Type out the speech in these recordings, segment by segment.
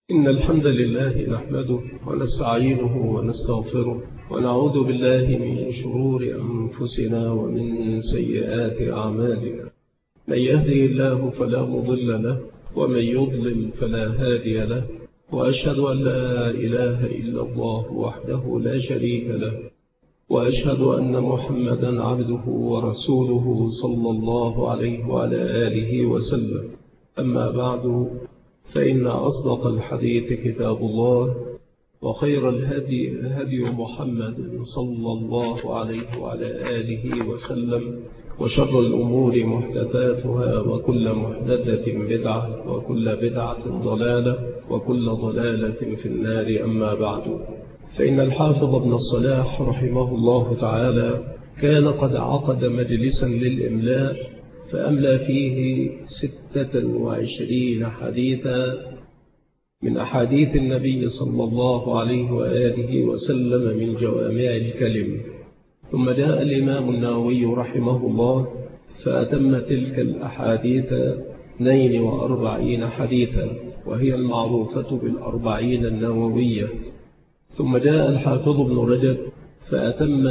إن الحمد لله نحمده ونستعينه ونستغفره ونعوذ بالله من شرور أنفسنا ومن سيئات أعمالنا. من يهدي الله فلا مضل له ومن يضلل فلا هادي له، وأشهد أن لا إله إلا الله وحده لا شريك له، وأشهد أن محمدا عبده ورسوله صلى الله عليه وعلى آله وسلم. أما بعد، فإن أصدق الحديث كتاب الله، وخير الهدي هدي محمد صلى الله عليه وعلى آله وسلم، وشر الأمور محدثاتها، وكل محدثة بدعة، وكل بدعة ضلالة، وكل ضلالة في النار. أما بعد، فإن الحافظ ابن الصلاح رحمه الله تعالى كان قد عقد مجلسا للإملاء، فأملى فيه 26 حديثا من أحاديث النبي صلى الله عليه وآله وسلم من جوامع الكلم. ثم جاء الإمام النووي رحمه الله فأتم تلك الأحاديث 42 حديثا، وهي المعروفة بالأربعين النووية. ثم جاء الحافظ ابن رجب فأتم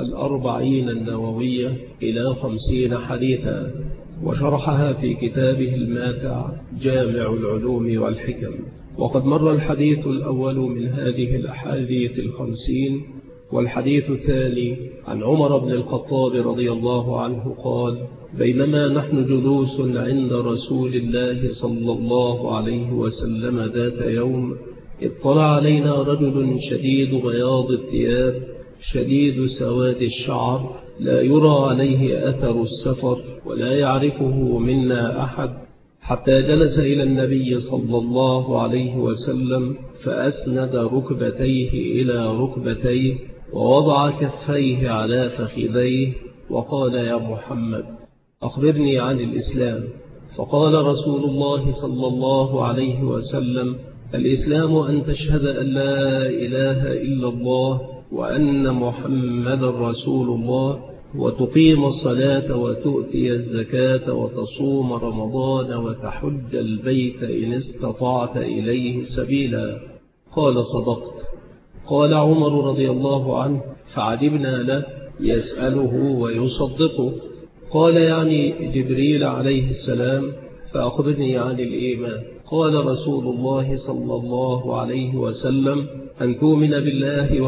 40 النووية إلى 50 حديثا، وشرحها في كتابه الماتع جامع العلوم والحكم. وقد مر الحديث الأول من هذه الأحاديث 50، والحديث الثاني عن عمر بن الخطاب رضي الله عنه قال: بينما نحن جلوس عند رسول الله صلى الله عليه وسلم ذات يوم، اطلع علينا رجل شديد بياض الثياب شديد سواد الشعر، لا يرى عليه أثر السفر ولا يعرفه منا أحد، حتى جلس إلى النبي صلى الله عليه وسلم فأسند ركبتيه إلى ركبتيه ووضع كفيه على فخذيه وقال: يا محمد، أخبرني عن الإسلام. فقال رسول الله صلى الله عليه وسلم: الإسلام أن تشهد أن لا إله إلا الله وأن محمد رسول الله، وتقيم الصلاة وتؤتي الزكاة وتصوم رمضان وتحج البيت إن استطعت إليه سبيلا. قال: صدقت. قال عمر رضي الله عنه فعجبنا له يسأله ويصدقه. قال: يعني جبريل عليه السلام، فأخبرني عن الإيمان. قال رسول الله صلى الله عليه وسلم: أن تؤمن بالله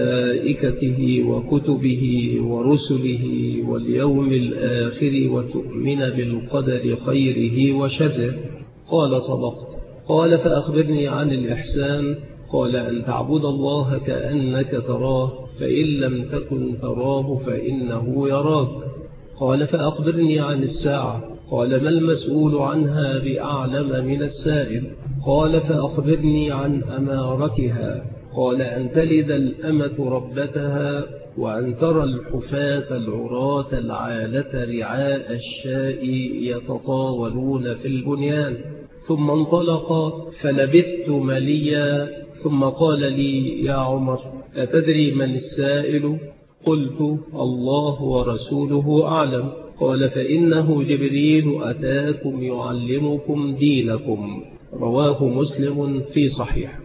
وملائكته وكتبه ورسله واليوم الآخر وتؤمن بالقدر خيره وشره. قال: صدقت. قال: فأخبرني عن الإحسان. قال: أن تعبد الله كأنك تراه، فإن لم تكن تراه فإنه يراك. قال: فأخبرني عن الساعة. قال: ما المسؤول عنها بأعلم من السائل. قال: فأخبرني عن أمارتها. قال: أن تلد الأمة ربتها، وأن ترى الحفاة العراة العالة رعاء الشاء يتطاولون في البنيان. ثم انطلق فلبثت مليا، ثم قال لي: يا عمر، أتدري من السائل؟ قلت: الله ورسوله أعلم. قال: فإنه جبريل أتاكم يعلمكم دينكم. رواه مسلم في صحيح.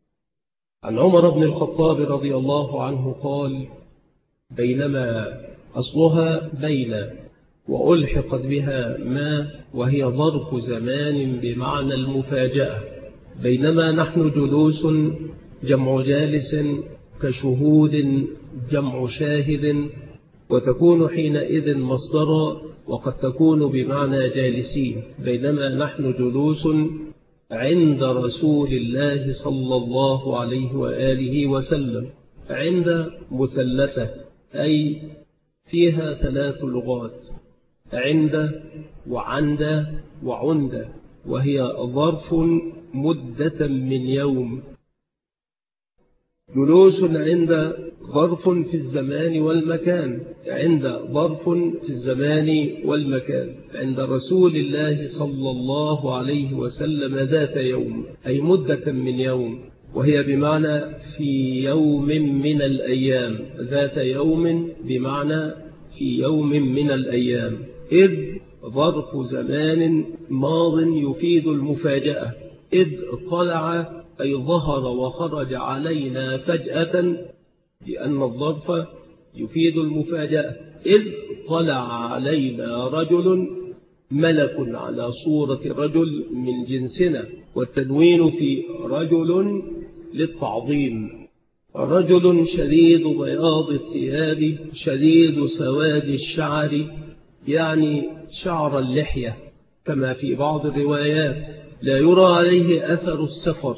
عن عمر بن الخطاب رضي الله عنه قال: بينما أصلها بين، وألحقت بها ما، وهي ظرف زمان بمعنى المفاجأة. بينما نحن جلوس جمع جالس، كشهود جمع شاهد، وتكون حينئذ مصدرا، وقد تكون بمعنى جالسين. بينما نحن جلوس عند رسول الله صلى الله عليه وآله وسلم. عند مثلثة، أي فيها 3 لغات: عند وعند وعند، وهي ظرف مدة من يوم. جلوس عند ظرف في الزمان والمكان، عند ظرف في الزمان والمكان. عند رسول الله صلى الله عليه وسلم ذات يوم، أي مدة من يوم، وهي بمعنى في يوم من الأيام. ذات يوم بمعنى في يوم من الأيام، إذ ظرف زمان ماض يفيد المفاجأة، إذ طلع أي ظهر وخرج علينا فجأة، لأن الظرف يفيد المفاجأة. إذ طلع علينا رجل ملك على صورة رجل من جنسنا، والتنوين في رجل للتعظيم. رجل شديد بياض الثياب شديد سواد الشعر، يعني شعر اللحية، كما في بعض الروايات. لا يرى عليه أثر السفر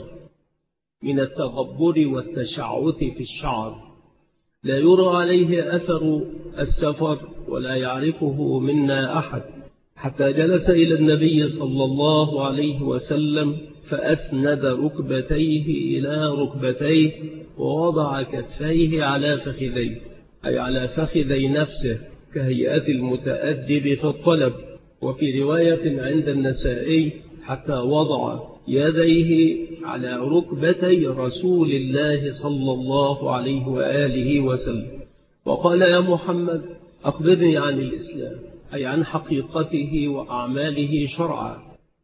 من التغبر والتشعث في الشعر، لا يرى عليه أثر السفر، ولا يعرفه منا أحد، حتى جلس إلى النبي صلى الله عليه وسلم فأسند ركبتيه إلى ركبتيه ووضع كفيه على فخذيه، أي على فخذي نفسه، كهيئة المتأدب في الطلب. وفي رواية عند النسائي حتى وضع يديه على ركبتي رسول الله صلى الله عليه وآله وسلم، وقال: يا محمد أخبرني عن الإسلام، أي عن حقيقته وأعماله شرعا.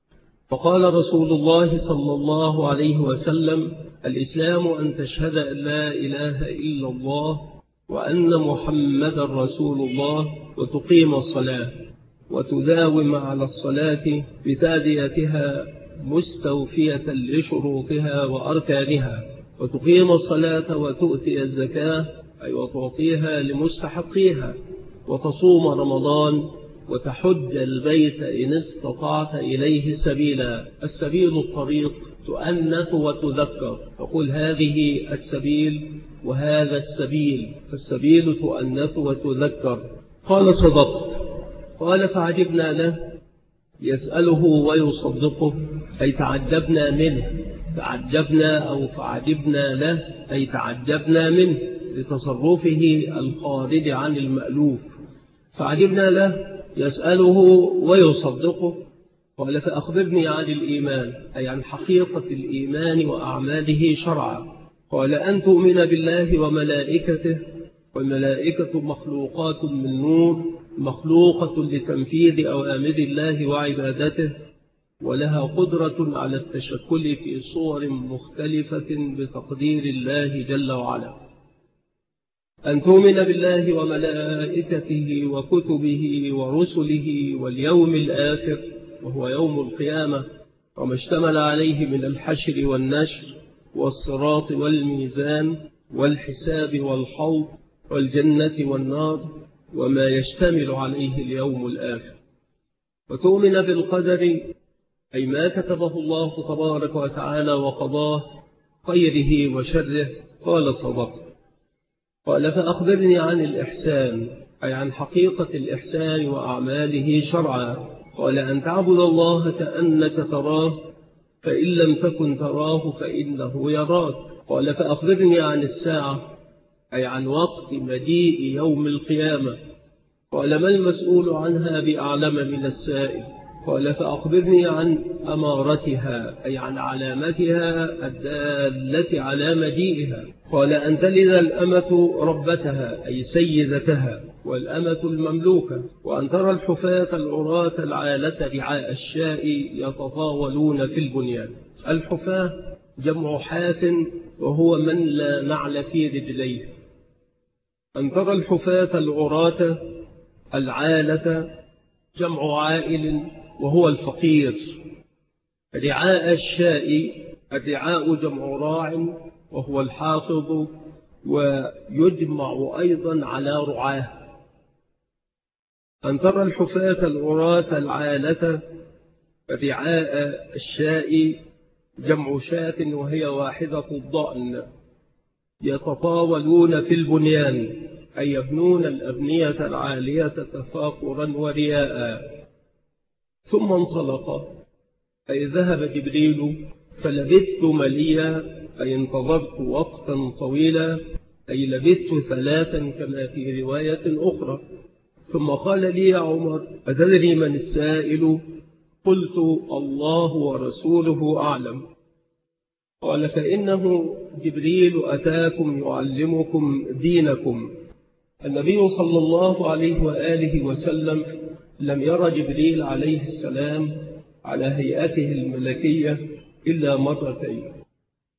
فقال رسول الله صلى الله عليه وسلم: الإسلام أن تشهد أن لا إله إلا الله وأن محمد رسول الله، وتقيم الصلاة وتداوم على الصلاة بتاديتها مستوفية لشروطها وأركانها، وتقيم الصلاة وتؤتي الزكاة، أي وتعطيها لمستحقيها، وتصوم رمضان، وتحج البيت إن استطعت إليه سبيلا. السبيل الطريق تؤنث وتذكر، فقل هذه السبيل وهذا السبيل، فالسبيل تؤنث وتذكر. قال: صدقت. قال: فعجبنا له، يسأله ويصدقه، أي تعجبنا منه. تعجبنا أو فعجبنا له، أي تعجبنا منه لتصرفه الخارج عن المألوف. فعجبنا له يسأله ويصدقه. قال: فأخبرني عن الإيمان، أي عن حقيقة الإيمان وأعماله شرعا. قال: أن تؤمن بالله وملائكته، والملائكة مخلوقات من نور، مخلوقة لتنفيذ أوامر الله وعبادته، ولها قدرة على التشكل في صور مختلفة بتقدير الله جل وعلا. أن تؤمن بالله وملائكته وكتبه ورسله واليوم الآخر، وهو يوم القيامة، وما اشتمل عليه من الحشر والنشر والصراط والميزان والحساب والحوض والجنة والنار، وما يشتمل عليه اليوم الآخر. وتؤمن بالقدر، أي ما كتبه الله تبارك وتعالى وقضاه، خيره وشره. قال: صدقت. قال: فأخبرني عن الإحسان، أي عن حقيقة الإحسان وأعماله شرعا. قال: أن تعبد الله كأنك تراه، فإن لم تكن تراه فإنه يراك. قال: فأخبرني عن الساعة، أي عن وقت مجيء يوم القيامة. قال: ما المسؤول عنها بأعلم من السائل. قال: فأخبرني عن أمارتها، أي عن علامتها الدالة على مجيئها. قال: أن تلد الأمة ربتها، أي سيدتها، والأمة المملوكة، وأن ترى الحفاة العراة العالة رعاء الشاء يتطاولون في البنيان. الحفاة جمع حاف، وهو من لا نعل في رجليه. أن ترى الحفاة العراة العالة جمع عائل، وهو الفقير. رعاء الشاء، الرعاء جمع راع، وهو الحافظ، ويجمع أيضا على رعاه. أن ترى الحفاة العراة العالة، رعاء الشاء جمع شاة، وهي واحدة الضأن، يتطاولون في البنيان، أي يبنون الأبنية العالية تفاخرا ورياء. ثم انطلق، أي ذهب جبريل، فلبثت مليا، أي انتظرت وقتا طويلا، أي لبثت 3 كما في رواية أخرى. ثم قال لي: يا عمر، أتدري من السائل؟ قلت: الله ورسوله أعلم. قال: فإنه جبريل أتاكم يعلمكم دينكم. النبي صلى الله عليه وآله وسلم لم ير جبريل عليه السلام على هيئته الملكية إلا مرتين.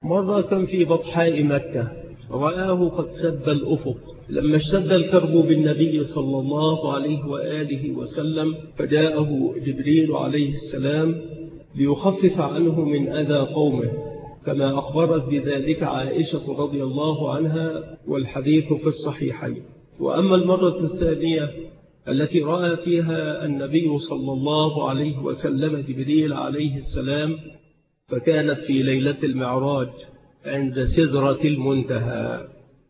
مرة كان في بطحاء مكة رآه قد سد الأفق. لما اشتد الكرب بالنبي صلى الله عليه وآله وسلم فجاءه جبريل عليه السلام ليخفف عنه من أذى قومه، كما أخبرت بذلك عائشة رضي الله عنها، والحديث في الصحيحين. وأما المرة الثانية التي رأى فيها النبي صلى الله عليه وسلم جبريل عليه السلام فكانت في ليلة المعراج عند سدرة المنتهى.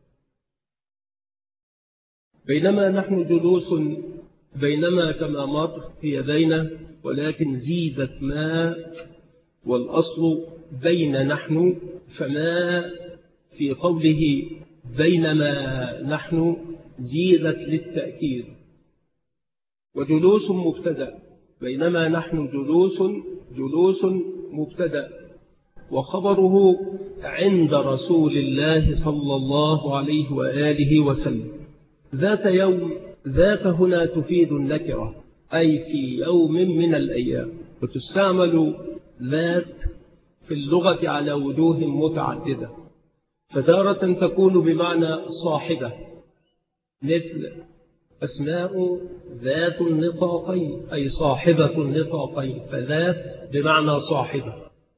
بينما نحن جلوس، بينما كما مر في يدينا، ولكن زيدت ما، والأصل بين نحن، فما في قوله بينما نحن زيدت للتأكيد. وجلوس مبتدأ، بينما نحن جلوس مبتدأ، وخبره عند رسول الله صلى الله عليه وآله وسلم. ذات يوم، ذات هنا تفيد النكرة، أي في يوم من الأيام، وتستعمل ذات في اللغة على وجوه متعددة، فتارة تكون بمعنى صاحبة، مثل أسماء ذات النطاقين، أي صاحبة النطاقين، فذات بمعنى صاحبة.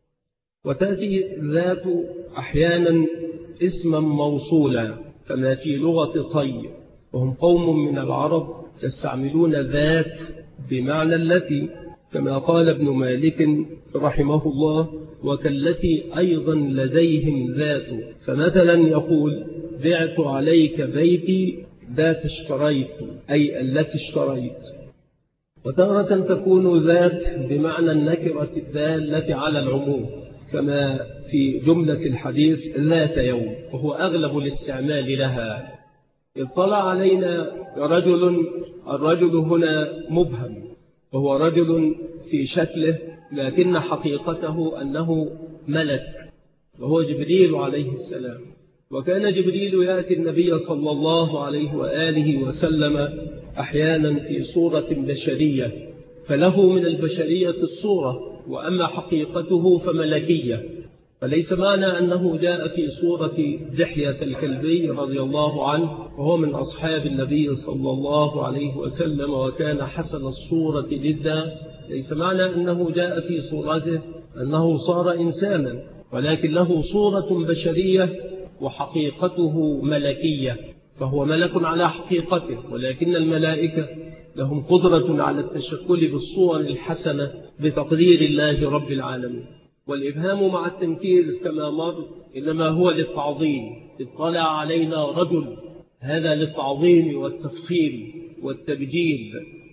وتأتي ذات أحيانا اسما موصولا، كما في لغة طي، وهم قوم من العرب يستعملون ذات بمعنى التي، كما قال ابن مالك رحمه الله: وكالتي أيضا لديهم ذات. فمثلا يقول: بعت عليك بيتي ذات اشتريت، أي التي اشتريت. وتارة تكون ذات بمعنى النكرة الدالة على العموم، كما في جملة الحديث ذات يوم، وهو أغلب الاستعمال لها. اطلع علينا رجل، الرجل هنا مبهم، وهو رجل في شكله، لكن حقيقته أنه ملك، وهو جبريل عليه السلام. وكان جبريل يأتي النبي صلى الله عليه وآله وسلم أحيانا في صورة بشرية، فله من البشرية الصورة، وأما حقيقته فملكية. فليس معنى أنه جاء في صورة دحية الكلبي رضي الله عنه، وهو من أصحاب النبي صلى الله عليه وسلم وكان حسن الصورة جدا، ليس معنى أنه جاء في صورته أنه صار إنسانا، ولكن له صورة بشرية وحقيقته ملكية، فهو ملك على حقيقته. ولكن الملائكة لهم قدرة على التشكل بالصور الحسنة بتقدير الله رب العالمين. والإبهام مع التنكير كما مر إنما هو للتعظيم. اطلع علينا رجل، هذا للتعظيم والتفخيم والتبجيل.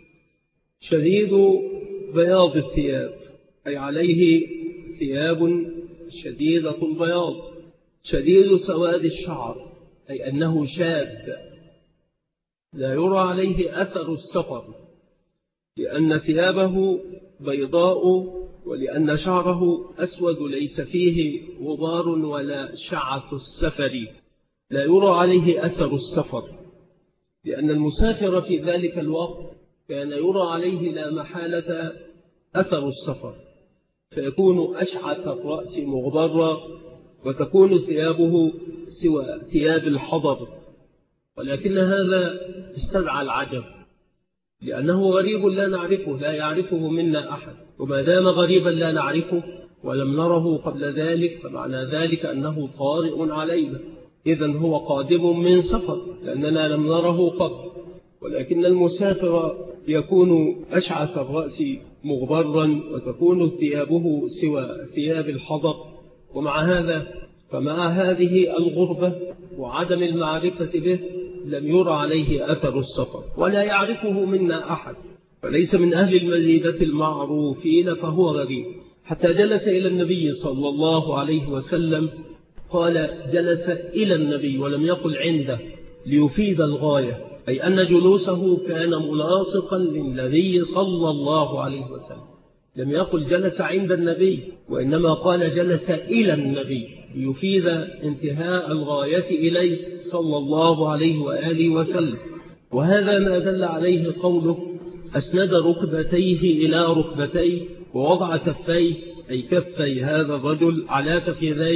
شديد بياض الثياب، أي عليه ثياب شديدة البياض. شديد سواد الشعر، أي أنه شاب لا يرى عليه أثر السفر، لأن ثيابه بيضاء، ولأن شعره أسود ليس فيه غبار ولا شعث السفر، لا يرى عليه أثر السفر، لأن المسافر في ذلك الوقت كان يرى عليه لا محالة أثر السفر، فيكون أشعث الرأس مغبرا، وتكون ثيابه سوى ثياب الحضر. ولكن هذا استدعى العجب، لأنه غريب لا نعرفه، لا يعرفه منا أحد، وما دام غريبا لا نعرفه ولم نره قبل ذلك، فمعنى ذلك أنه طارئ علينا، إذن هو قادم من سفر، لأننا لم نره قبل. ولكن المسافر يكون أشعث الرأس مغبرا، وتكون ثيابه سوى ثياب الحضر. ومع هذا، فمع هذه الغربة وعدم المعرفة به، لم يرى عليه أثر السفر ولا يعرفه منا أحد، فليس من أهل المدينة المعروفين، فهو غريب. حتى جلس إلى النبي صلى الله عليه وسلم، قال جلس إلى النبي ولم يقل عنده، ليفيد الغاية، أي أن جلوسه كان ملاصقا للنبي صلى الله عليه وسلم. لم يقل جلس عند النبي، وإنما قال جلس إلى النبي، ليفيد انتهاء الغاية إليه صلى الله عليه وآله وسلم. وهذا ما دل عليه قوله: أسند ركبتيه إلى ركبتيه، ووضع كفيه، أي كفي هذا الرجل على كفيذيه،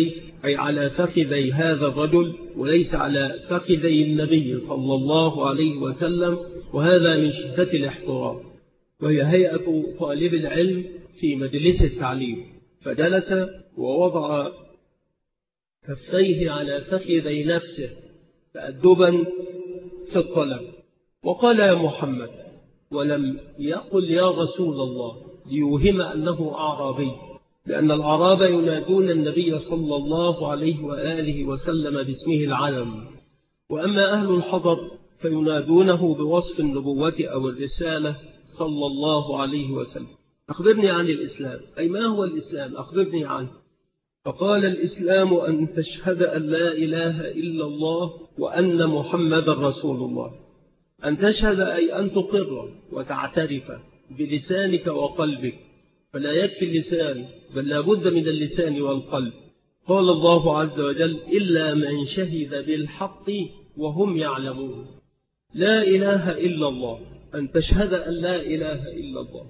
أي على فخذي هذا الرجل وليس على فخذي النبي صلى الله عليه وسلم، وهذا من شدة الاحترام. وهي هيئة طالب العلم في مجلس التعليم، فجلس ووضع كفيه على فخذي نفسه تأدبا في الطلب، وقال يا محمد، ولم يقل يا رسول الله ليوهم أنه أعرابي، لأن الأعراب ينادون النبي صلى الله عليه وآله وسلم باسمه العلم، وأما أهل الحضر فينادونه بوصف النبوة أو الرسالة صلى الله عليه وسلم. أخبرني عن الإسلام، أي ما هو الإسلام؟ أخبرني عنه. فقال الإسلام أن تشهد أن لا إله إلا الله وأن محمد رسول الله. أن تشهد أي أن تقر وتعترف بلسانك وقلبك، فلا يكفي اللسان بل لا بد من اللسان والقلب. قال الله عز وجل إلا من شهد بالحق وهم يعلمون. لا إله إلا الله، أن تشهد أن لا إله إلا الله.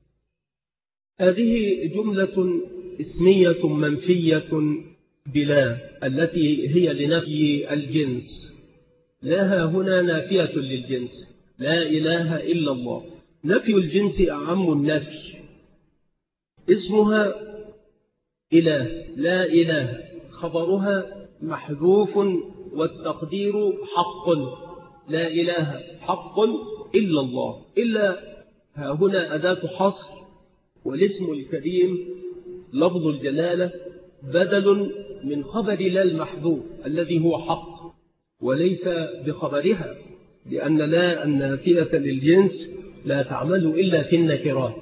هذه جملة اسمية منفية بلا، التي هي لنفي الجنس. لا هنا نافية للجنس، لا إله إلا الله. نفي الجنس أعم النفي. اسمها إله، لا إله، خبرها محذوف والتقدير حق. لا إله حق إلا الله. إلا ها هنا أداة حصر، والاسم الكريم لفظ الجلالة بدل من خبر لا المحذوف الذي هو حق، وليس بخبرها، لأن لا النافية للجنس لا تعمل إلا في النكرات.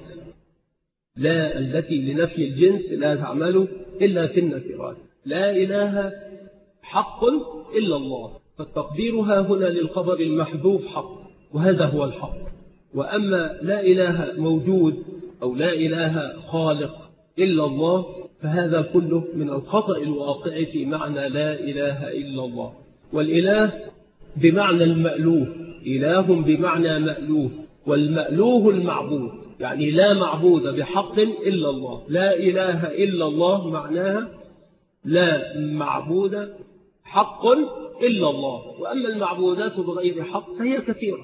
لا التي لنفي الجنس لا تعمل إلا في النكرات. لا إله حق إلا الله، فالتقديرها هنا للخبر المحذوف حق، وهذا هو الحق. وأما لا إله موجود أو لا إله خالق إلا الله، فهذا كله من الخطأ الواقع في معنى لا إله إلا الله. والإله بمعنى المألوه، إله بمعنى مألوه، والمألوه المعبود، يعني لا معبود بحق إلا الله. لا إله إلا الله معناها لا معبود حق إلا الله. وأما المعبودات بغير حق فهي كثيرة.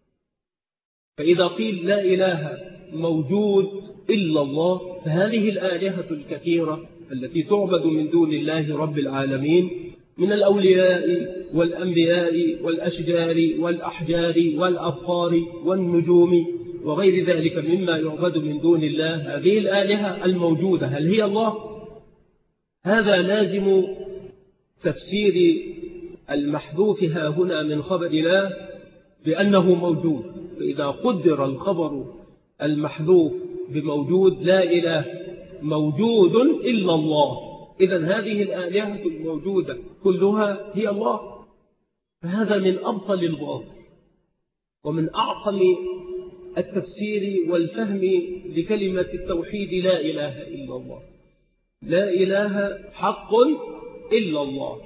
فإذا قيل لا إله موجود إلا الله، فهذه الآلهة الكثيرة التي تعبد من دون الله رب العالمين من الأولياء والأنبياء والأشجار والأحجار والأبقار والنجوم وغير ذلك مما يعبد من دون الله، هذه الآلهة الموجودة هل هي الله؟ هذا لازم تفسير المحذوف ها هنا من خبر لا بأنه موجود. فإذا قدر الخبر المحذوف بموجود، لا إله موجود إلا الله، إذن هذه الآلهة الموجودة كلها هي الله. فهذا من أبطل الباطل ومن أعظم التفسير والفهم لكلمة التوحيد لا إله إلا الله. لا إله حق إلا الله.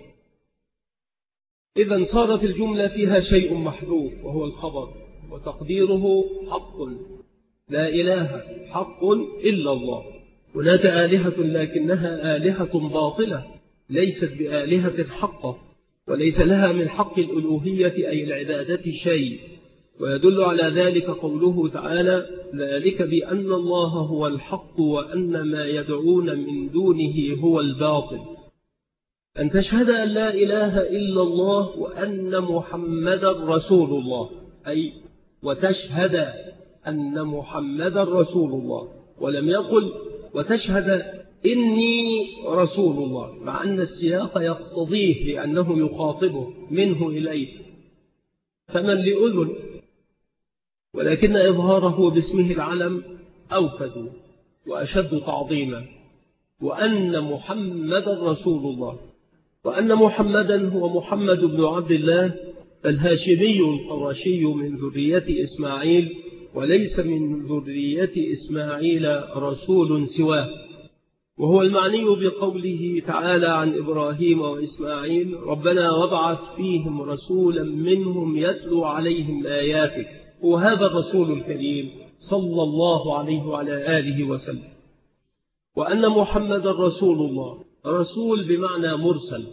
إذن صارت الجملة فيها شيء محذوف وهو الخبر، وتقديره حق. لا إله حق إلا الله. هناك آلهة لكنها آلهة باطلة، ليست بآلهة حقة، وليس لها من حق الألوهية أي العبادة شيء. ويدل على ذلك قوله تعالى: ذلك بأن الله هو الحق وأن ما يدعون من دونه هو الباطل. أن تشهد أن لا إله إلا الله وأن محمد رسول الله، أي وتشهد أن محمد رسول الله، ولم يقل وتشهد إني رسول الله، مع أن السياق يقتضيه لأنه يخاطبه منه إليه فمن لأذن، ولكن إظهاره باسمه العلم أوكد وأشد تعظيما. وأن محمد رسول الله، وأن محمدا هو محمد بن عبد الله الهاشمي القرشي من ذرية إسماعيل، وليس من ذرية إسماعيل رسول سواه. وهو المعني بقوله تعالى عن إبراهيم وإسماعيل: ربنا وابعث فيهم رسولا منهم يتلو عليهم آياتك. وهذا الرسول الكريم صلى الله عليه وعلى آله وسلم. وأن محمد رسول الله، رسول بمعنى مرسل.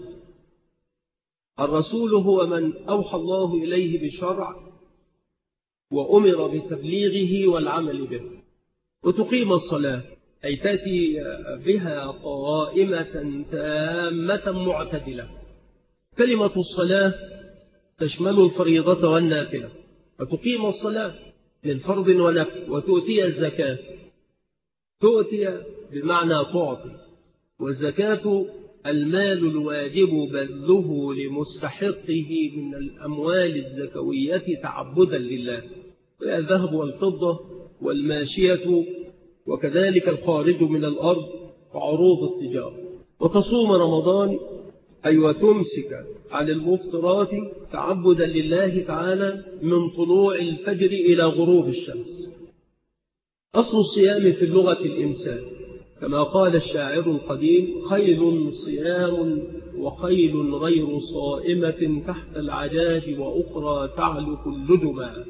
الرسول هو من أوحى الله إليه بشرع وأمر بتبليغه والعمل به. وتقيم الصلاة أي تأتي بها قائمة تامة معتدلة. كلمة الصلاة تشمل الفريضة والنافلة، وتقيم الصلاة للفرض ونفل. وتؤتي الزكاة، تؤتي بمعنى تعطي، والزكاة المال الواجب بذله لمستحقه من الأموال الزكوية تعبدا لله، وهي الذهب والفضة والماشية، وكذلك الخارج من الأرض وعروض التجارة. وتصوم رمضان أي وتمسك عن المفطرات تعبدا لله تعالى من طلوع الفجر إلى غروب الشمس. أصل الصيام في اللغة الإمساك، كما قال الشاعر القديم: خيل صيام وخيل غير صائمة تحت العجاج وأخرى تعلق اللجما.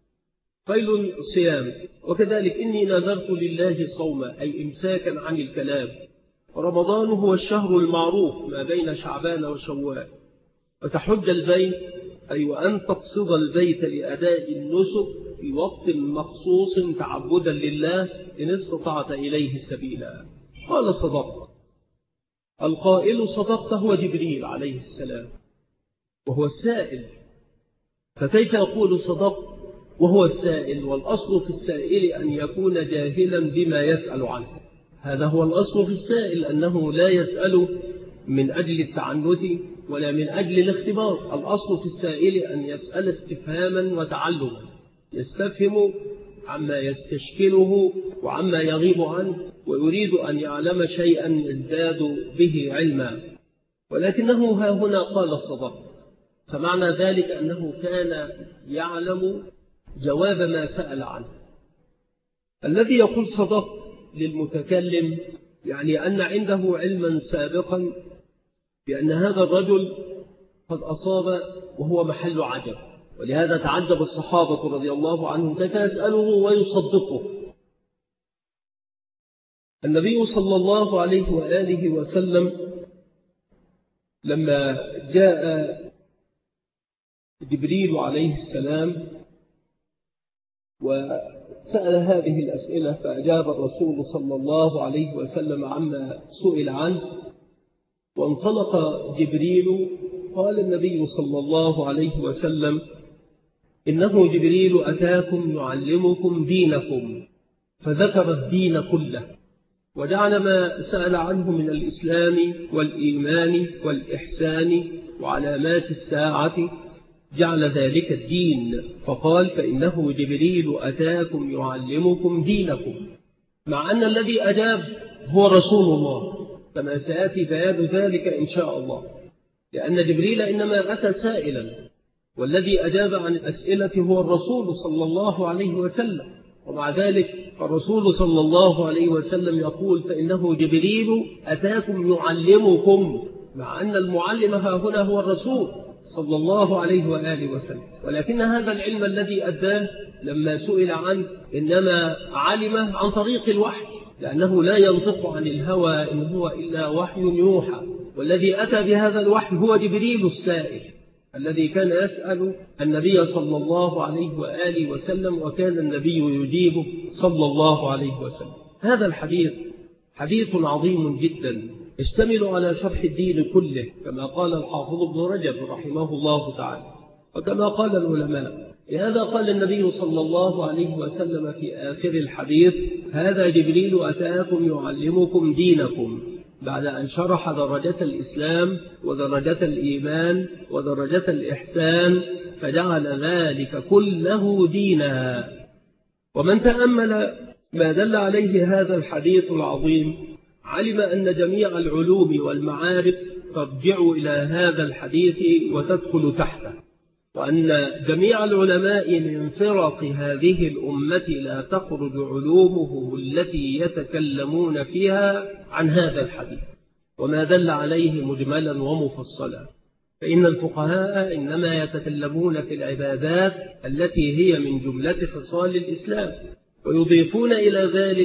خيل صيام. وكذلك إني نذرت لله صوما أي إمساكا عن الكلام. رمضان هو الشهر المعروف ما بين شعبان وشوال. وتحج البيت أي وأن تقصد البيت لأداء النسك في وقت مخصوص تعبدا لله إن استطعت إليه سبيلا. قال صدقت. القائل صدقت هو جبريل عليه السلام، وهو السائل، فكيف يقول صدقت وهو السائل؟ والأصل في السائل أن يكون جاهلا بما يسأل عنه. هذا هو الأصل في السائل، أنه لا يسأل من أجل التعنت ولا من أجل الاختبار. الأصل في السائل أن يسأل استفهاما وتعلما، يستفهم عما يستشكله وعما يغيب عنه، ويريد أن يعلم شيئا يزداد به علما. ولكنه ها هنا قال صدقت، فمعنى ذلك أنه كان يعلم جواب ما سأل عنه. الذي يقول صدقت للمتكلم يعني أن عنده علما سابقا بأن هذا الرجل قد أصاب وهو محل عجب، ولهذا تعجب الصحابة رضي الله عنهم كيف يسأله ويصدقه. النبي صلى الله عليه وآله وسلم لما جاء جبريل عليه السلام وسأل هذه الأسئلة فأجاب الرسول صلى الله عليه وسلم عما سئل عنه، وانطلق جبريل. قال النبي صلى الله عليه وسلم: إنه جبريل أتاكم يعلمكم دينكم، فذكر الدين كله وجعل ما سأل عنه من الإسلام والإيمان والإحسان وعلامات الساعة جعل ذلك الدين، فقال: فإنه جبريل أتاكم يعلمكم دينكم، مع أن الذي أجاب هو رسول الله، كما سيأتي بيان ذلك إن شاء الله، لأن جبريل إنما أتى سائلا، والذي أجاب عن الأسئلة هو الرسول صلى الله عليه وسلم. ومع ذلك فالرسول صلى الله عليه وسلم يقول: فإنه جبريل أتاكم يعلمكم، مع أن المعلم ها هنا هو الرسول صلى الله عليه وآله وسلم. ولكن هذا العلم الذي أداه لما سئل عنه إنما علمه عن طريق الوحي، لأنه لا ينطق عن الهوى إن هو إلا وحي يوحى، والذي أتى بهذا الوحي هو جبريل السائل الذي كان يسأل النبي صلى الله عليه وآله وسلم، وكان النبي يجيبه صلى الله عليه وسلم. هذا الحديث حديث عظيم جدا يشتمل على شرح الدين كله، كما قال الحافظ ابن رجب رحمه الله تعالى، وكما قال العلماء. لهذا قال النبي صلى الله عليه وسلم في آخر الحديث: هذا جبريل أتاكم يعلمكم دينكم، بعد أن شرح درجة الإسلام ودرجة الإيمان ودرجة الإحسان، فجعل ذلك كله دينا. ومن تأمل ما دل عليه هذا الحديث العظيم علم أن جميع العلوم والمعارف ترجع إلى هذا الحديث وتدخل تحته، وأن جميع العلماء من فرق هذه الأمة لا تخرج علومهم التي يتكلمون فيها عن هذا الحديث وما دل عليه مجملا ومفصلا. فإن الفقهاء إنما يتكلمون في العبادات التي هي من جملة خصال الإسلام، ويضيفون إلى ذلك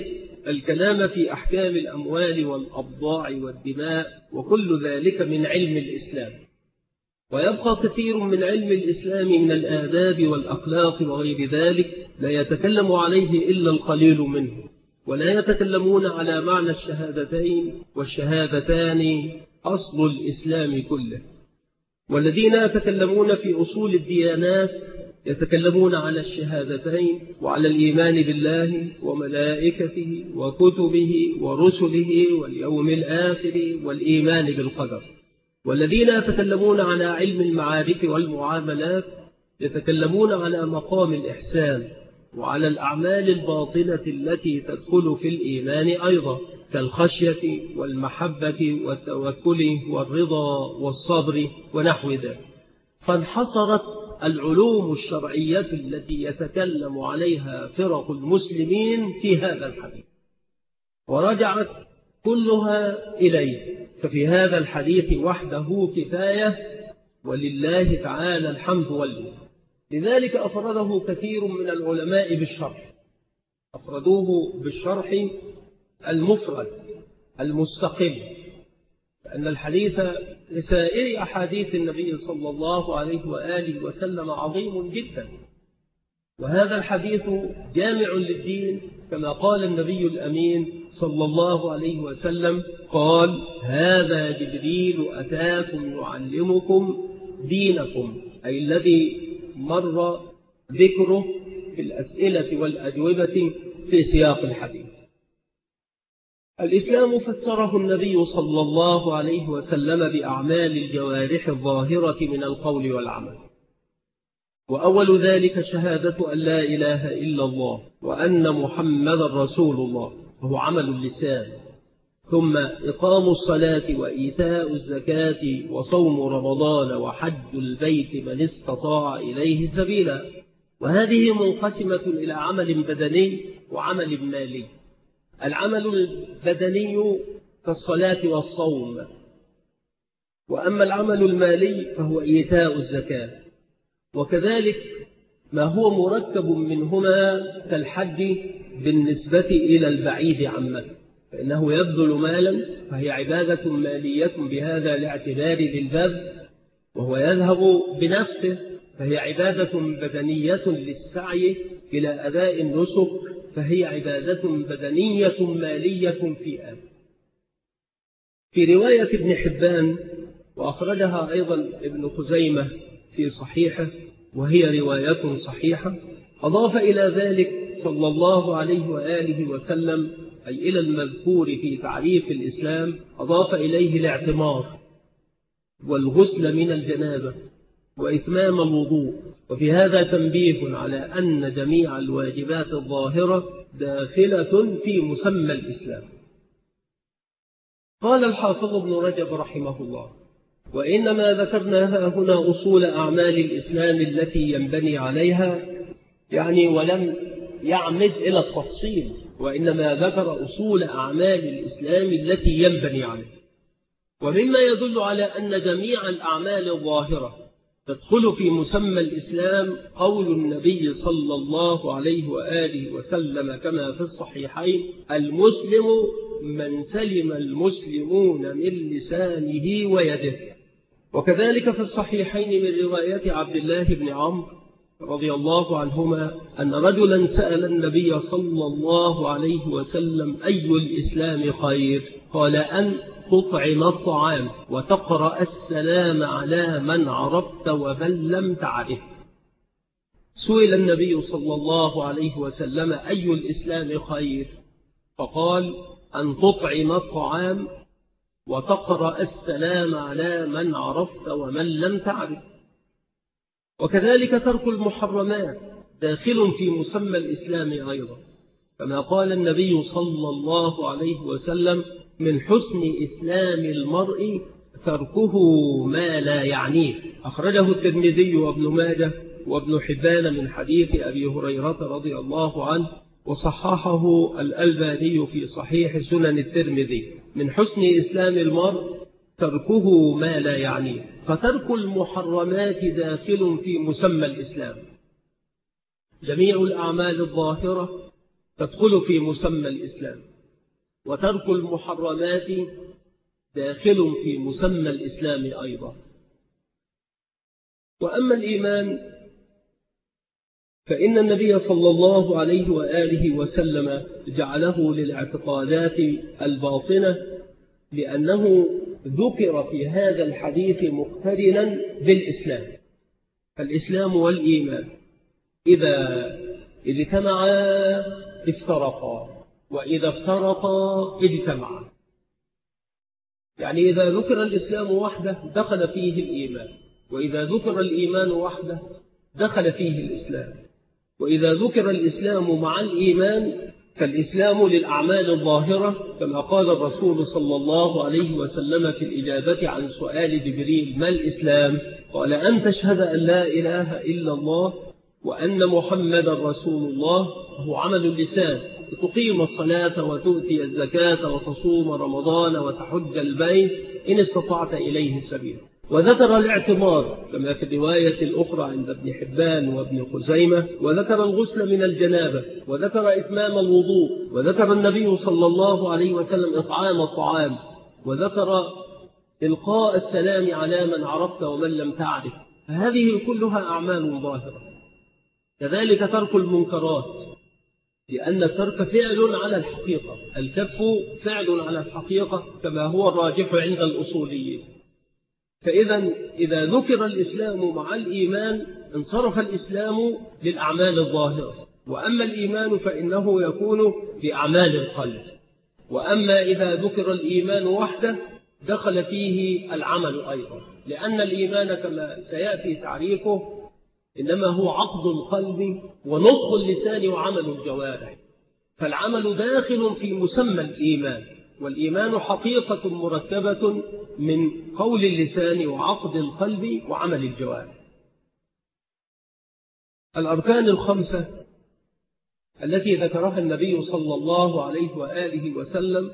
الكلام في أحكام الأموال والأبضاع والدماء وكل ذلك من علم الإسلام. ويبقى كثير من علم الإسلام من الآداب والأخلاق وغير ذلك لا يتكلم عليه إلا القليل منه، ولا يتكلمون على معنى الشهادتين، والشهادتان أصل الإسلام كله. والذين يتكلمون في أصول الديانات يتكلمون على الشهادتين وعلى الإيمان بالله وملائكته وكتبه ورسله واليوم الآخر والإيمان بالقدر. والذين يتكلمون على علم المعارف والمعاملات يتكلمون على مقام الإحسان وعلى الأعمال الباطنة التي تدخل في الإيمان أيضا، كالخشية والمحبة والتوكل والرضا والصبر ونحو ذلك. فانحصرت العلوم الشرعية التي يتكلم عليها فرق المسلمين في هذا الحديث، ورجعت كلها إليه. ففي هذا الحديث وحده كفاية، ولله تعالى الحمد والمنة. لذلك أفرده كثير من العلماء بالشرح، أفردوه بالشرح المفرد المستقل، لأن الحديث لسائر أحاديث النبي صلى الله عليه وآله وسلم عظيم جدا، وهذا الحديث جامع للدين كما قال النبي الأمين صلى الله عليه وسلم، قال: هذا جبريل أتاكم يعلمكم دينكم، أي الذي مر ذكره في الأسئلة والأجوبة في سياق الحديث. الإسلام فسره النبي صلى الله عليه وسلم بأعمال الجوارح الظاهرة من القول والعمل، وأول ذلك شهادة أن لا إله إلا الله وأن محمد رسول الله، وهو عمل اللسان، ثم إقام الصلاة وإيتاء الزكاة وصوم رمضان وحج البيت من استطاع إليه سبيلا. وهذه منقسمة إلى عمل بدني وعمل مالي. العمل البدني كالصلاة والصوم، وأما العمل المالي فهو إيتاء الزكاة، وكذلك ما هو مركب منهما كالحج بالنسبة إلى البعيد عن مكة، فإنه يبذل مالا فهي عبادة مالية بهذا الاعتبار للبذل، وهو يذهب بنفسه فهي عبادة بدنية للسعي إلى أداء النسك، فهي عبادة بدنية مالية في آن. في رواية ابن حبان، وأخرجها أيضا ابن خزيمة في صحيحه وهي رواية صحيحة، أضاف إلى ذلك صلى الله عليه وآله وسلم، أي إلى المذكور في تعريف الإسلام، أضاف إليه الاعتمار والغسل من الجنابة وإتمام الوضوء. وفي هذا تنبيه على أن جميع الواجبات الظاهرة داخلة في مسمى الإسلام. قال الحافظ ابن رجب رحمه الله: وإنما ذكرنا هنا أصول أعمال الإسلام التي ينبني عليها، يعني ولم يعمد إلى التفصيل، وإنما ذكر أصول أعمال الإسلام التي ينبني عليها. ومما يدل على أن جميع الأعمال الظاهرة تدخل في مسمى الإسلام قول النبي صلى الله عليه وآله وسلم كما في الصحيحين: المسلم من سلم المسلمون من لسانه ويده. وكذلك في الصحيحين من رواية عبد الله بن عمرو رضي الله عنهما أن رجلا سأل النبي صلى الله عليه وسلم: أي الإسلام خير؟ قال: أن تطعم الطعام وتقرأ السلام على من عرفت ومن لم تعرف. سئل النبي صلى الله عليه وسلم: أي الإسلام خير؟ فقال: أن تطعم الطعام وتقرأ السلام على من عرفت ومن لم تعرف. وكذلك ترك المحرمات داخل في مسمى الإسلام أيضا، كما قال النبي صلى الله عليه وسلم: من حسن إسلام المرء تركه ما لا يعنيه. أخرجه الترمذي وابن ماجه وابن حبان من حديث أبي هريرة رضي الله عنه، وصححه الألباني في صحيح سنن الترمذي: من حسن إسلام المرء تركه ما لا يعنيه. فترك المحرمات داخل في مسمى الإسلام. جميع الأعمال الظاهرة تدخل في مسمى الإسلام، وترك المحرمات داخل في مسمى الإسلام أيضا. وأما الإيمان فإن النبي صلى الله عليه وآله وسلم جعله للاعتقادات الباطنة، لأنه ذكر في هذا الحديث مقترنا بالإسلام. فالإسلام والإيمان إذا اجتمعا افترقا، وإذا افترقا اجتمعا. يعني إذا ذكر الإسلام وحده دخل فيه الإيمان، وإذا ذكر الإيمان وحده دخل فيه الإسلام، وإذا ذكر الإسلام مع الإيمان فالإسلام للأعمال الظاهرة، كما قال الرسول صلى الله عليه وسلم في الإجابة عن سؤال جبريل: ما الإسلام؟ قال: أن تشهد أن لا إله إلا الله وأن محمد رسول الله، هو عمل اللسان، تقيم الصلاة وتؤتي الزكاة وتصوم رمضان وتحج البيت إن استطعت إليه سبيلا. وذكر الاعتمار كما في الرواية الأخرى عند ابن حبان وابن خزيمة، وذكر الغسل من الجنابة، وذكر إتمام الوضوء، وذكر النبي صلى الله عليه وسلم إطعام الطعام، وذكر إلقاء السلام على من عرفت ومن لم تعرف. فهذه كلها أعمال ظاهرة. كذلك ترك المنكرات، لأن الترك فعل على الحقيقة، الكف فعل على الحقيقة كما هو الراجح عند الأصوليين. إذا ذكر الإسلام مع الإيمان انصرف الإسلام للأعمال الظاهرة، وأما الإيمان فإنه يكون بأعمال القلب. وأما إذا ذكر الإيمان وحده دخل فيه العمل أيضا، لأن الإيمان كما سيأتي تعريفه إنما هو عقد القلب ونطق اللسان وعمل الجوارح، فالعمل داخل في مسمى الإيمان، والإيمان حقيقة مركبة من قول اللسان وعقد القلب وعمل الجوارح. الأركان الخمسة التي ذكرها النبي صلى الله عليه وآله وسلم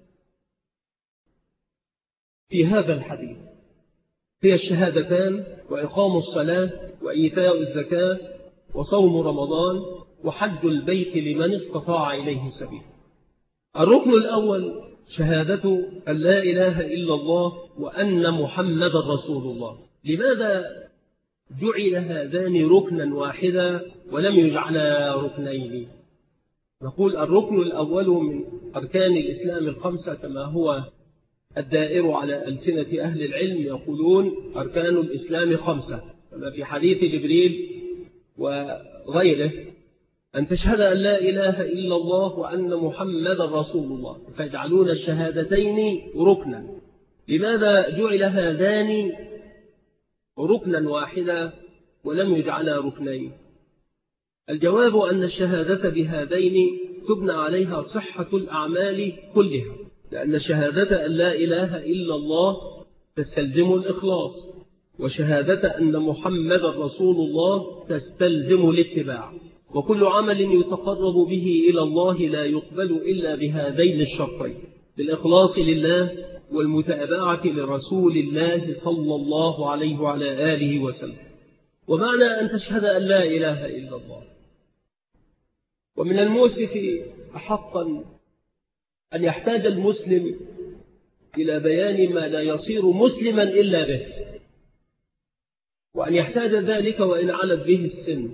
في هذا الحديث هي الشهادتان، وإقام الصلاة، وإيتاء الزكاة، وصوم رمضان، وحج البيت لمن استطاع إليه سبيل. الركن الأول شهادة أن لا إله إلا الله وأن محمد رسول الله. لماذا جعل هذان ركنا واحدا ولم يجعلا ركنين؟ نقول الركن الأول من أركان الإسلام الخمسة كما هو الدائر على ألسنة أهل العلم، يقولون أركان الإسلام خمسة كما في حديث جبريل وغيره: أن تشهد أن لا إله إلا الله وأن محمد رسول الله، فيجعلون الشهادتين ركنا. لماذا جعل هذان ركنا واحدا ولم يجعلا ركنين؟ الجواب أن الشهادة بهذين تبنى عليها صحة الأعمال كلها، لأن شهادة أن لا إله إلا الله تستلزم الإخلاص، وشهادة أن محمد رسول الله تستلزم الاتباع، وكل عمل يتقرب به إلى الله لا يقبل إلا بهذين الشرطين: بالإخلاص لله والمتابعة لرسول الله صلى الله عليه وعلى آله وسلم. ومعنى أن تشهد أن لا إله إلا الله، ومن المؤسف حقا أن يحتاج المسلم إلى بيان ما لا يصير مسلما إلا به، وأن يحتاج ذلك وإن علت به السن.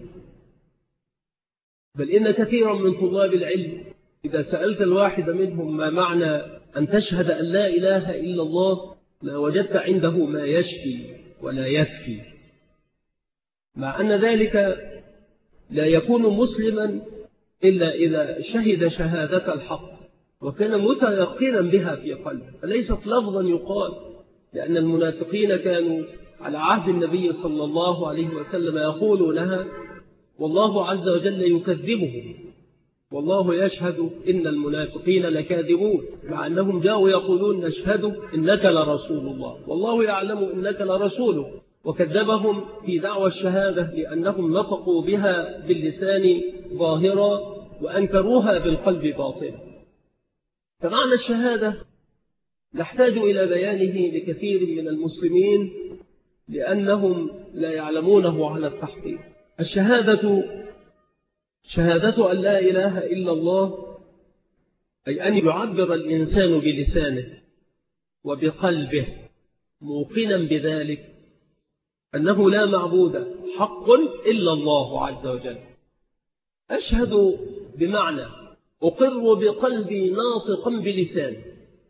بل إن كثيرا من طلاب العلم إذا سألت الواحد منهم ما معنى أن تشهد أن لا إله إلا الله ما وجدت عنده ما يشفي ولا يكفي، مع أن ذلك لا يكون مسلما إلا إذا شهد شهادة الحق وكان متيقنا بها في قلبه، فليست لفظا يقال، لأن المنافقين كانوا على عهد النبي صلى الله عليه وسلم يقولوا لها والله عز وجل يكذبهم والله يشهد إن المنافقين لكاذبون، مع أنهم جاءوا يقولون نشهد إنك لرسول الله والله يعلم إنك لرسوله، وكذبهم في دعوى الشهادة لأنهم نطقوا بها باللسان ظاهرا وأنكروها بالقلب باطنا. فمعنى الشهادة نحتاج إلى بيانه لكثير من المسلمين لأنهم لا يعلمونه على التحقيق. الشهادة شهادة أن لا إله إلا الله أي أن يعبر الإنسان بلسانه وبقلبه موقنا بذلك أنه لا معبود حق إلا الله عز وجل. أشهد بمعنى أقر بقلبي ناطقا بلساني،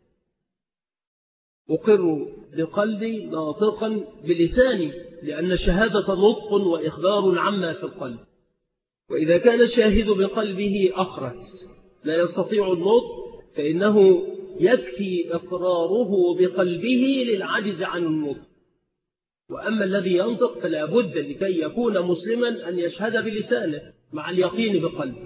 أقر بقلبي ناطقا بلساني، لأن الشهادة نطق وإخبار عما في القلب. وإذا كان الشاهد بقلبه أخرس لا يستطيع النطق، فإنه يكفي إقراره بقلبه للعجز عن النطق. وأما الذي ينطق فلا بد لكي يكون مسلما أن يشهد بلسانه مع اليقين بقلبه.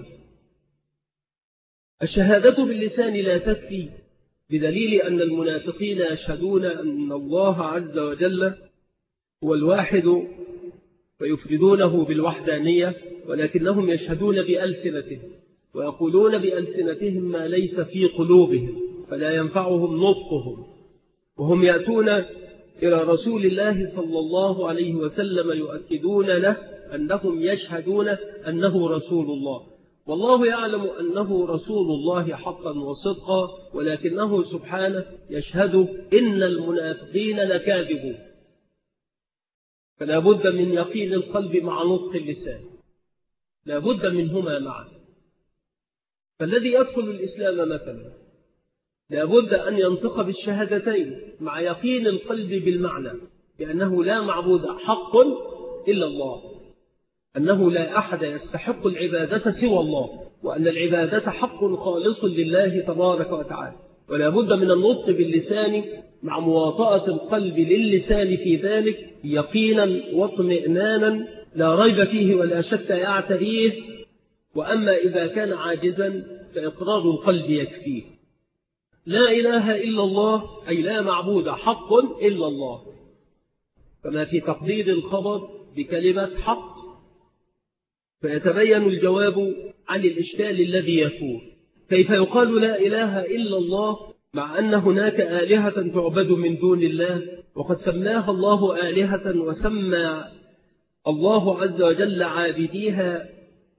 الشهادة باللسان لا تكفي، بدليل أن المنافقين يشهدون أن الله عز وجل هو الواحد ويفردونه بالوحدانية، ولكنهم يشهدون بألسنتهم ويقولون بألسنتهم ما ليس في قلوبهم، فلا ينفعهم نطقهم. وهم يأتون إلى رسول الله صلى الله عليه وسلم يؤكدون له أنهم يشهدون أنه رسول الله، والله يعلم أنه رسول الله حقا وصدقا، ولكنه سبحانه يشهد إن المنافقين لكاذبون. فلا بد من يقين القلب مع نطق اللسان، لا بد منهما معا. فالذي يدخل الإسلام مثلا لا بد أن ينطق بالشهادتين مع يقين القلب بالمعنى بأنه لا معبود حق إلا الله، أنه لا أحد يستحق العبادة سوى الله، وأن العبادة حق خالص لله تبارك وتعالى. ولا بد من النطق باللسان مع مواطأة القلب للسان في ذلك يقينا واطمئنانا لا ريب فيه ولا شك يعتريه. وأما إذا كان عاجزا فإقرار القلب يكفيه. لا إله إلا الله أي لا معبود حق إلا الله، كما في تقدير الخبر بكلمة حق، فيتبين الجواب عن الإشكال الذي يفور. كيف يقال لا إله إلا الله مع أن هناك آلهة تعبد من دون الله، وقد سماها الله آلهة وسمى الله عز وجل عابديها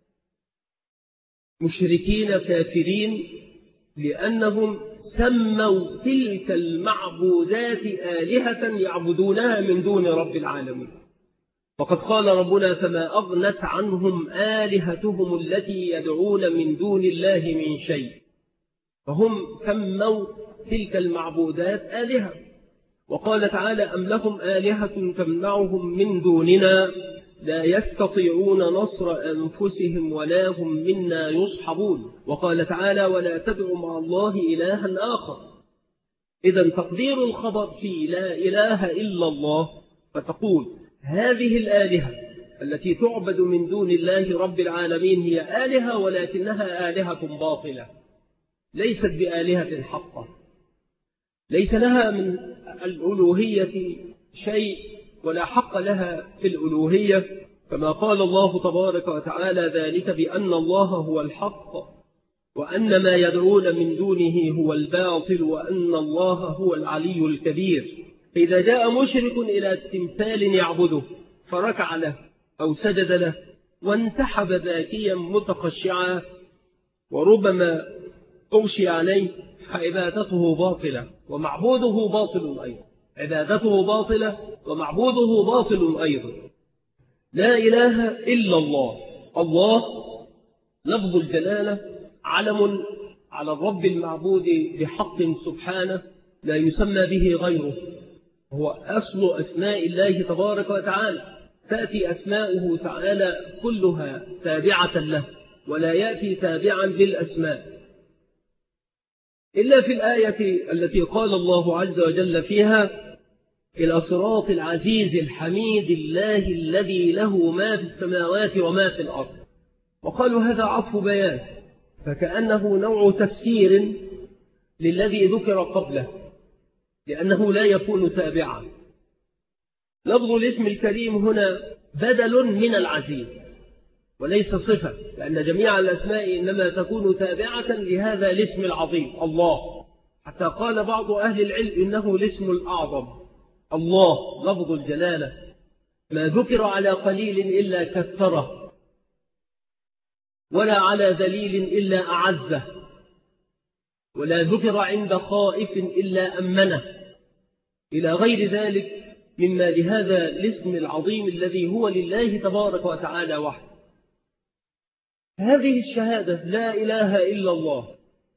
مشركين كافرين، لأنهم سموا تلك المعبودات آلهة يعبدونها من دون رب العالمين. وقد قال ربنا فما أغنت عنهم آلهتهم التي يدعون من دون الله من شيء، فهم سموا تلك المعبودات آلهة. وقال تعالى أم لهم آلهة تمنعهم من دوننا لا يستطيعون نصر أنفسهم ولا هم منا يصحبون. وقال تعالى ولا تدعوا مع الله إلها آخر. إذن تقدير الخبر في لا إله إلا الله فتقول هذه الآلهة التي تعبد من دون الله رب العالمين هي آلهة، ولكنها آلهة باطلة ليست بآلهة حقة، ليس لها من الألوهية شيء ولا حق لها في الألوهية، كما قال الله تبارك وتعالى ذلك بأن الله هو الحق وأن ما يدعون من دونه هو الباطل وأن الله هو العلي الكبير. إذا جاء مشرك إلى تمثال يعبده فركع له أو سجد له وانتحب ذاكيا متخشعا وربما أغشي عليه فعبادته باطلة ومعبوده باطل أيضا، عبادته باطلة ومعبوده باطل أيضا. لا إله إلا الله. الله لفظ الجلالة علم على الرب المعبود بحق سبحانه لا يسمى به غيره، هو أصل أسماء الله تبارك وتعالى. تأتي أسماؤه تعالى كلها تابعة له ولا يأتي تابعا للأسماء، إلا في الآية التي قال الله عز وجل فيها إلى صراط العزيز الحميد الله الذي له ما في السماوات وما في الأرض. وقالوا هذا عطف بيان، فكأنه نوع تفسير للذي ذكر قبله، لأنه لا يكون تابعا. لفظ الاسم الكريم هنا بدل من العزيز وليس صفة، لأن جميع الأسماء إنما تكون تابعة لهذا الاسم العظيم الله، حتى قال بعض أهل العلم إنه الاسم الأعظم. الله لفظ الجلالة ما ذكر على قليل إلا كثره ولا على ذليل إلا أعزه، ولا ذكر عند خائف إلا أمنه، إلى غير ذلك مما لهذا الاسم العظيم الذي هو لله تبارك وتعالى وحده. هذه الشهادة لا إله إلا الله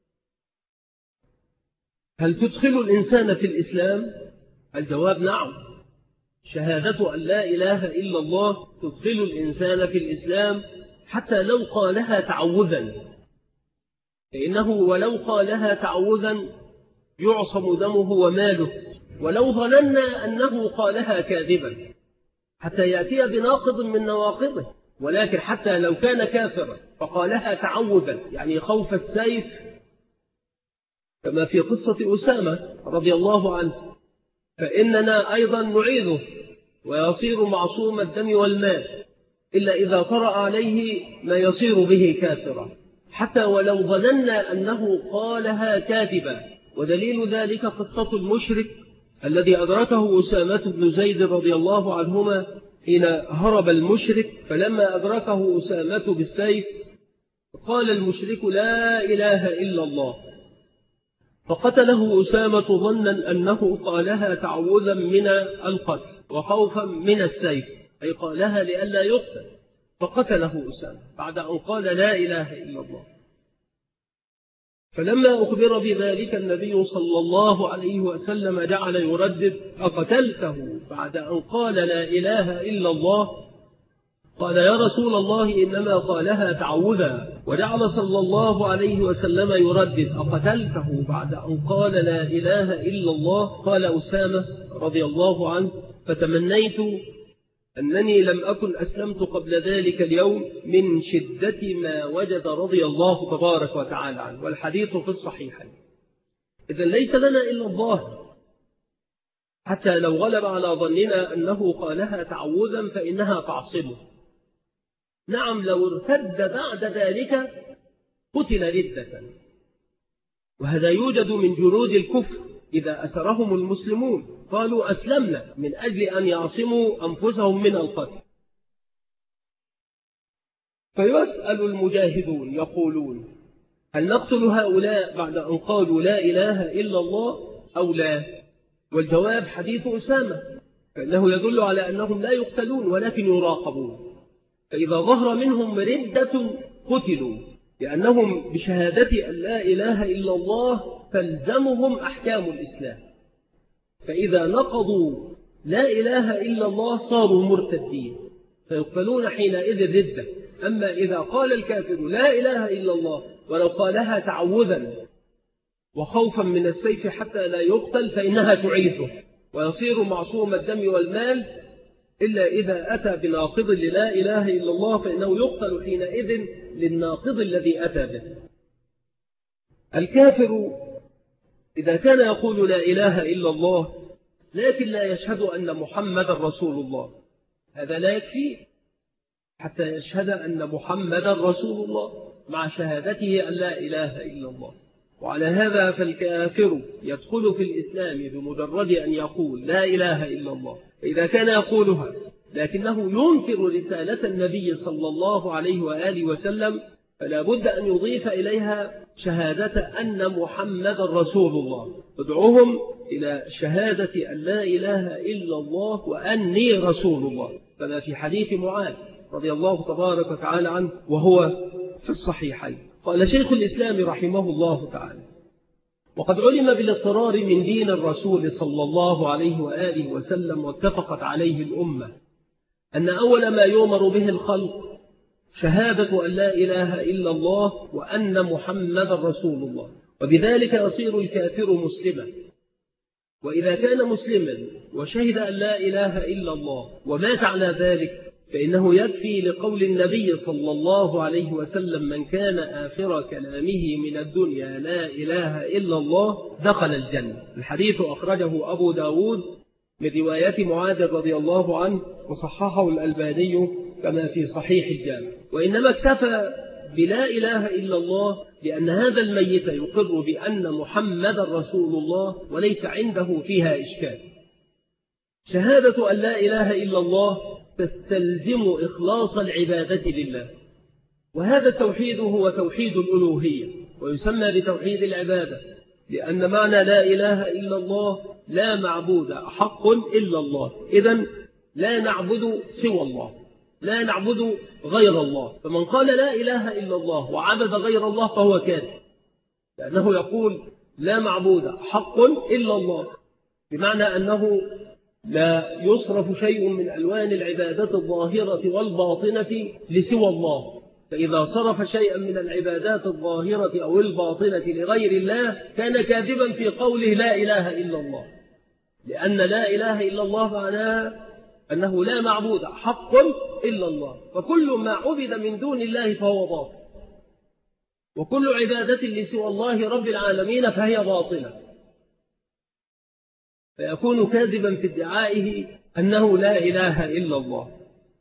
هل تدخل الإنسان في الإسلام؟ الجواب نعم. شهادة أن لا إله إلا الله تدخل الإنسان في الإسلام حتى لو قالها تعوذا، فإنه ولو قالها تعوذا يعصم دمه وماله، ولو ظننا أنه قالها كاذبا حتى يأتي بناقض من نواقضه، ولكن حتى لو كان كافرا فقالها تعوذا يعني خوف السيف، كما في قصة أسامة رضي الله عنه، فإننا أيضا نعيذه ويصير معصوم الدم والمال إلا إذا طرأ عليه ما يصير به كافرا، حتى ولو ظننا أنه قالها كاذبا. ودليل ذلك قصة المشرك الذي أدركه أسامة بن زيد رضي الله عنهما حين هرب المشرك، فلما أدركه أسامة بالسيف قال المشرك لا إله إلا الله، فقتله أسامة ظنا أنه قالها تعوذا من القتل وخوفا من السيف، أي قالها لئلا يقتل، فقتله أسامة بعد أن قال لا إله إلا الله. فلما أخبر بذلك النبي صلى الله عليه وسلم جعل يردد أقتلته بعد أن قال لا إله إلا الله؟ قال يا رسول الله إنما قالها تعوذا. وجعل صلى الله عليه وسلم يردد أقتلته بعد أن قال لا إله إلا الله؟ قال أسامة رضي الله عنه فتمنيت أنني لم أكن أسلمت قبل ذلك اليوم من شدة ما وجد رضي الله تبارك وتعالى عنه، والحديث في الصحيحين. إذن ليس لنا إلا الله، حتى لو غلب على ظننا أنه قالها تعوذا فإنها تعصمه. نعم لو ارتد بعد ذلك قتل ردة، وهذا يوجد من جنود الكفر إذا أسرهم المسلمون قالوا أسلمنا من أجل أن يعصموا أنفسهم من القتل، فيسأل المجاهدون يقولون هل نقتل هؤلاء بعد أن قالوا لا إله إلا الله أو لا؟ والجواب حديث أسامة، فإنه يدل على أنهم لا يقتلون ولكن يراقبون، فإذا ظهر منهم ردة قتلوا، لأنهم بشهادة أن لا إله إلا الله تلزمهم أحكام الإسلام، فإذا نقضوا لا إله إلا الله صاروا مرتدين فيقتلون حينئذ ردة. أما إذا قال الكافر لا إله إلا الله ولو قالها تعوذا وخوفا من السيف حتى لا يقتل فإنها تعيثه ويصير معصوم الدم والمال، إلا إذا أتى بناقض لا إله إلا الله فإنه يقتل حينئذ للناقض الذي أتى به. الكافر إذا كان يقول لا إله إلا الله لكن لا يشهد أن محمد رسول الله، هذا لا يكفي حتى يشهد أن محمد رسول الله مع شهادته أن لا إله إلا الله. وعلى هذا فالكافر يدخل في الإسلام بمجرد أن يقول لا إله إلا الله، إذا كان يقولها لكنه ينكر رسالة النبي صلى الله عليه وآله وسلم فلا بد أن يضيف إليها شهادة أن محمد رسول الله. ادعوهم إلى شهادة أن لا إله إلا الله وأني رسول الله، كما في حديث معاذ رضي الله تبارك وتعالى عنه وهو في الصحيحين. قال شيخ الإسلام رحمه الله تعالى وقد علم بالاضطرار من دين الرسول صلى الله عليه وآله وسلم واتفقت عليه الأمة أن أول ما يؤمر به الخلق شهادة أن لا إله إلا الله وأن محمد رسول الله، وبذلك يصير الكافر مسلما. وإذا كان مسلما وشهد أن لا إله إلا الله ومات على ذلك فإنه يكفي لقول النبي صلى الله عليه وسلم من كان آخر كلامه من الدنيا لا إله إلا الله دخل الجنة. الحديث أخرجه أبو داود من رواية معاذ رضي الله عنه وصححه الألباني كما في صحيح الجامع. وإنما اكتفى بلا إله إلا الله لأن هذا الميت يقر بأن محمد رسول الله وليس عنده فيها إشكال. شهادة أن لا إله إلا الله تستلزم إخلاص العبادة لله، وهذا التوحيد هو توحيد الألوهية، ويسمى بتوحيد العبادة، لأن معنى لا إله إلا الله لا معبود حق إلا الله. إذن لا نعبد سوى الله، لا نعبد غير الله. فمن قال لا إله إلا الله وعبد غير الله فهو كافر، لأنه يقول لا معبود حق إلا الله، بمعنى أنه لا يصرف شيء من ألوان العبادات الظاهرة والباطنة لسوى الله. فإذا صرف شيئا من العبادات الظاهرة أو الباطنة لغير الله كان كاذبا في قوله لا إله إلا الله، لأن لا إله إلا الله معناها أنه لا معبود حق إلا الله، فكل ما عبد من دون الله فهو باطل، وكل عبادة لسوى الله رب العالمين فهي باطلة، فيكون كاذبا في ادعائه أنه لا إله إلا الله.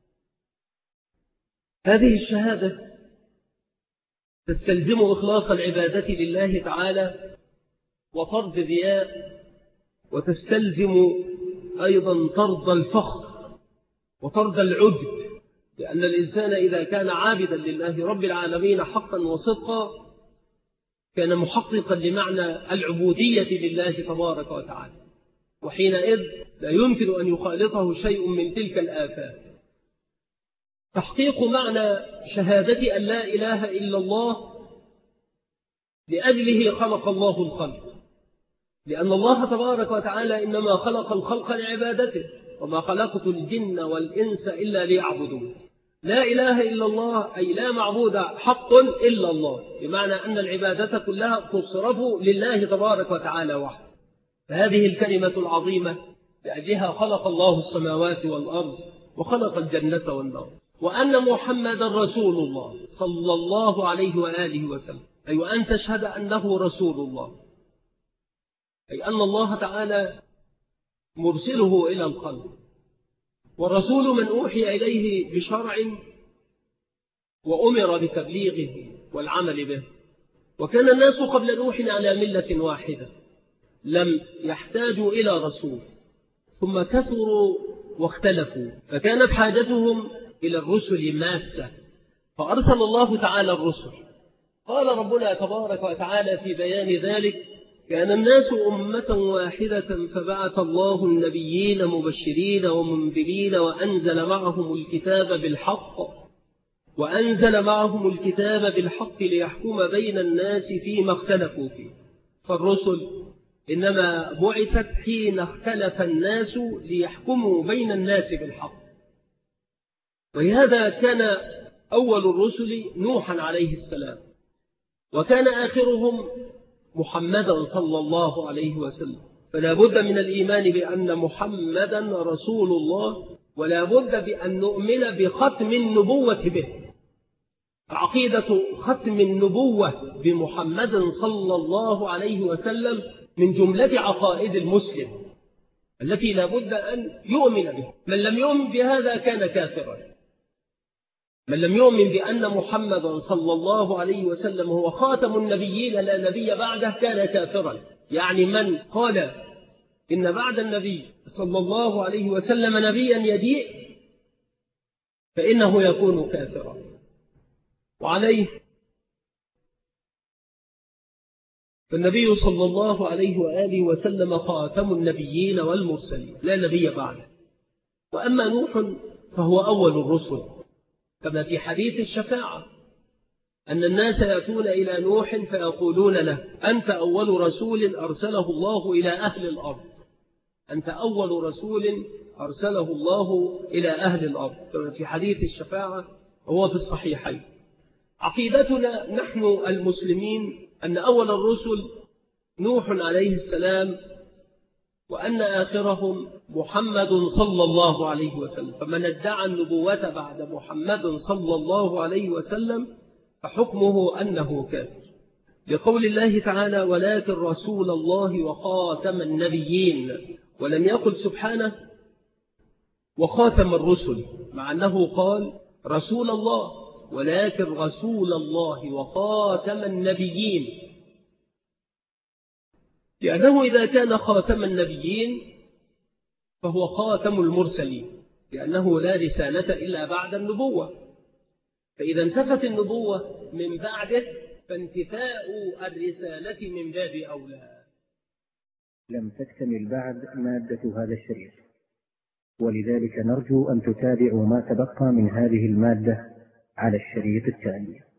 هذه الشهادة تستلزم إخلاص العبادة لله تعالى وطرد الرياء، وتستلزم أيضا طرد الفخر وطرد العجب، لأن الإنسان إذا كان عابدا لله رب العالمين حقا وصدقا كان محققا لمعنى العبودية لله تبارك وتعالى، وحينئذ لا يمكن أن يخالطه شيء من تلك الآفات. تحقيق معنى شهادة أن لا إله إلا الله لأجله خلق الله الخلق، لأن الله تبارك وتعالى إنما خلق الخلق لعبادته، وما خلقت الجن والإنس إلا ليعبدون. لا إله إلا الله أي لا معبود حق إلا الله، بمعنى أن العبادة كلها تصرف لله تبارك وتعالى وحده. فهذه الكلمة العظيمة لأجلها خلق الله السماوات والأرض وخلق الجنة والنار. وأن محمد رسول الله صلى الله عليه وآله وسلم، أي وأن تشهد أنه رسول الله، أي أن الله تعالى مرسله إلى الخلق، والرسول من أوحي إليه بشرع وأمر بتبليغه والعمل به. وكان الناس قبل نوح على ملة واحدة لم يحتاجوا إلى رسول، ثم كثروا واختلفوا، فكانت حاجتهم إلى الرسل ماسة، فأرسل الله تعالى الرسل. قال ربنا تبارك وتعالى في بيان ذلك: كان الناس أمة واحدة فبعث الله النبيين مبشرين ومنذرين وأنزل معهم الكتاب بالحق ليحكم بين الناس فيما اختلفوا فيه. فالرسل إنما بعثت حين اختلف الناس ليحكموا بين الناس بالحق. ولهذا كان أول الرسل نوحا عليه السلام، وكان آخرهم محمدا صلى الله عليه وسلم. فلا بد من الإيمان بأن محمدا رسول الله، ولا بد بأن نؤمن بختم النبوة به. عقيدة ختم النبوة بمحمد صلى الله عليه وسلم من جملة عقائد المسلم التي لا بد أن يؤمن به. من لم يؤمن بهذا كان كافرا. من لم يؤمن بأن محمدا صلى الله عليه وسلم هو خاتم النبيين لا نبي بعده كان كافرا. يعني من قال إن بعد النبي صلى الله عليه وسلم نبيا يجيء فإنه يكون كافرا. وعليه فالنبي صلى الله عليه وآله وسلم خاتم النبيين والمرسلين لا نبي بعده. وأما نوح فهو أول الرسل، كما في حديث الشفاعة أن الناس يأتون إلى نوح فيقولون له: أنت أول رسول أرسله الله إلى أهل الأرض، أنت أول رسول أرسله الله إلى أهل الأرض، كما في حديث الشفاعة وهو في الصحيحين. عقيدتنا نحن المسلمين أن أول الرسل نوح عليه السلام، وأن آخرهم محمد صلى الله عليه وسلم. فمن ادعى النبوة بعد محمد صلى الله عليه وسلم فحكمه أنه كافر، لقول الله تعالى: ولكن رسول الله وخاتم النبيين. ولم يقل سبحانه وخاتم الرسل، مع أنه قال رسول الله، ولكن رسول الله وخاتم النبيين، لأنه إذا كان خاتم النبيين فهو خاتم المرسلين، لأنه لا رسالة إلا بعد النبوة. فإذا انتفت النبوة من بعده فانتفاء الرسالة من باب أولى. لم تكتمل بعد مادة هذا الشريط، ولذلك نرجو أن تتابعوا ما تبقى من هذه المادة على الشريط التالي.